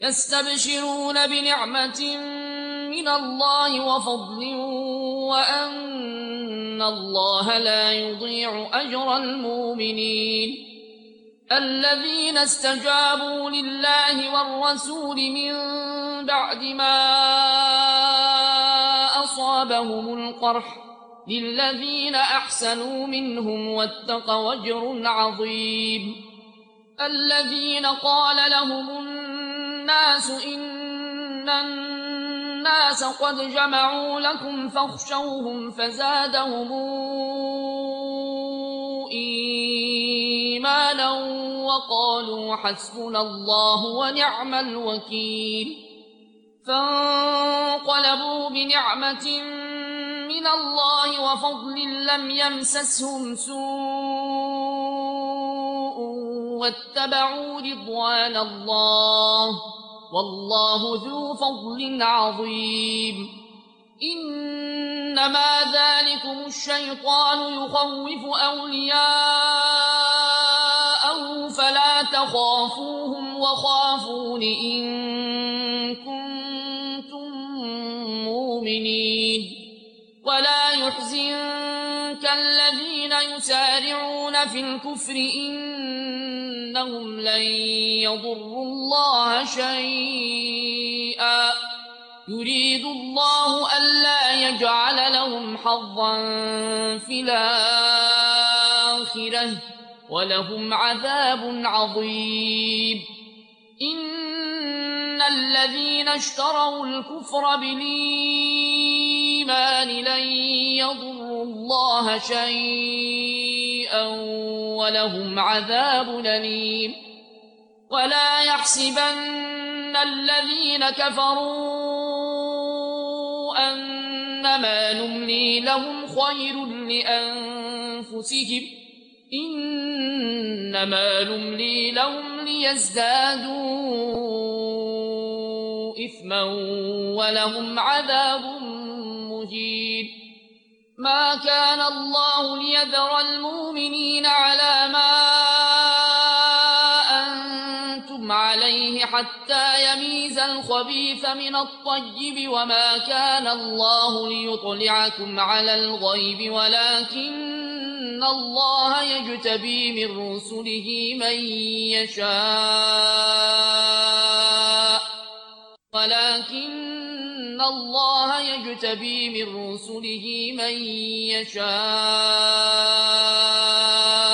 يستبشرون بنعمة من الله وفضل وأن الله لا يضيع أجر المؤمنين الذين استجابوا لله والرسول من بعد ما أصابهم القرح للذين أحسنوا منهم واتقوا أجر عظيم الذين قال لهم الناس إن الناس قد جمعوا لكم فاخشوهم فزادهم إيمانا وقالوا حسبنا الله ونعم الوكيل فانقلبوا بنعمة من الله وفضل لم يمسسهم سوء واتبعوا رضوان الله والله ذو فضل عظيم إنما ذلكم الشيطان يخوف أولياءه فلا تخافوهم وخافون إن كنتم مؤمنين ولا يحزنك الذين يسارعون في الكفر إنهم لن يضروا الله شيئا يريد الله ألا يجعل لهم حظا في الآخرة ولهم عذاب عظيم إن الذين اشتروا الكفر بالإيمان لن يضروا الله شيئا ولهم عذاب أليم ولا يحسبن الذين كفروا أنما نملي لهم خير لأنفسهم إنما نملي لهم ليزدادوا إثما ولهم عذاب مهين ما كان الله ليذر المؤمنين على ما أنتم عليه حتى يميز الخبيث من الطيب وما كان الله ليطلعكم على الغيب ولكن الله يجتبي من رسله من يشاء ولكن الله يجتبي من رسله من يشاء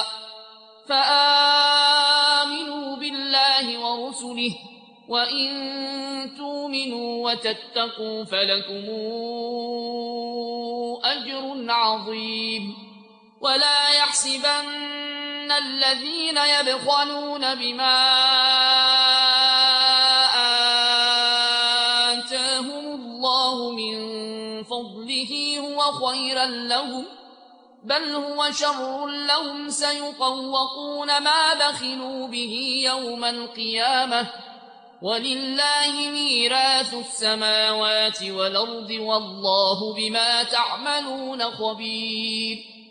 فآمنوا بالله ورسله وإن تؤمنوا وتتقوا فلكم أجر عظيم ولا يحسبن الذين يبخلون بما آتاهم الله من فضله هو خيرا لهم بل هو شر لهم سيطوقون ما بخلوا به يوم القيامة ولله ميراث السماوات والأرض والله بما تعملون خبير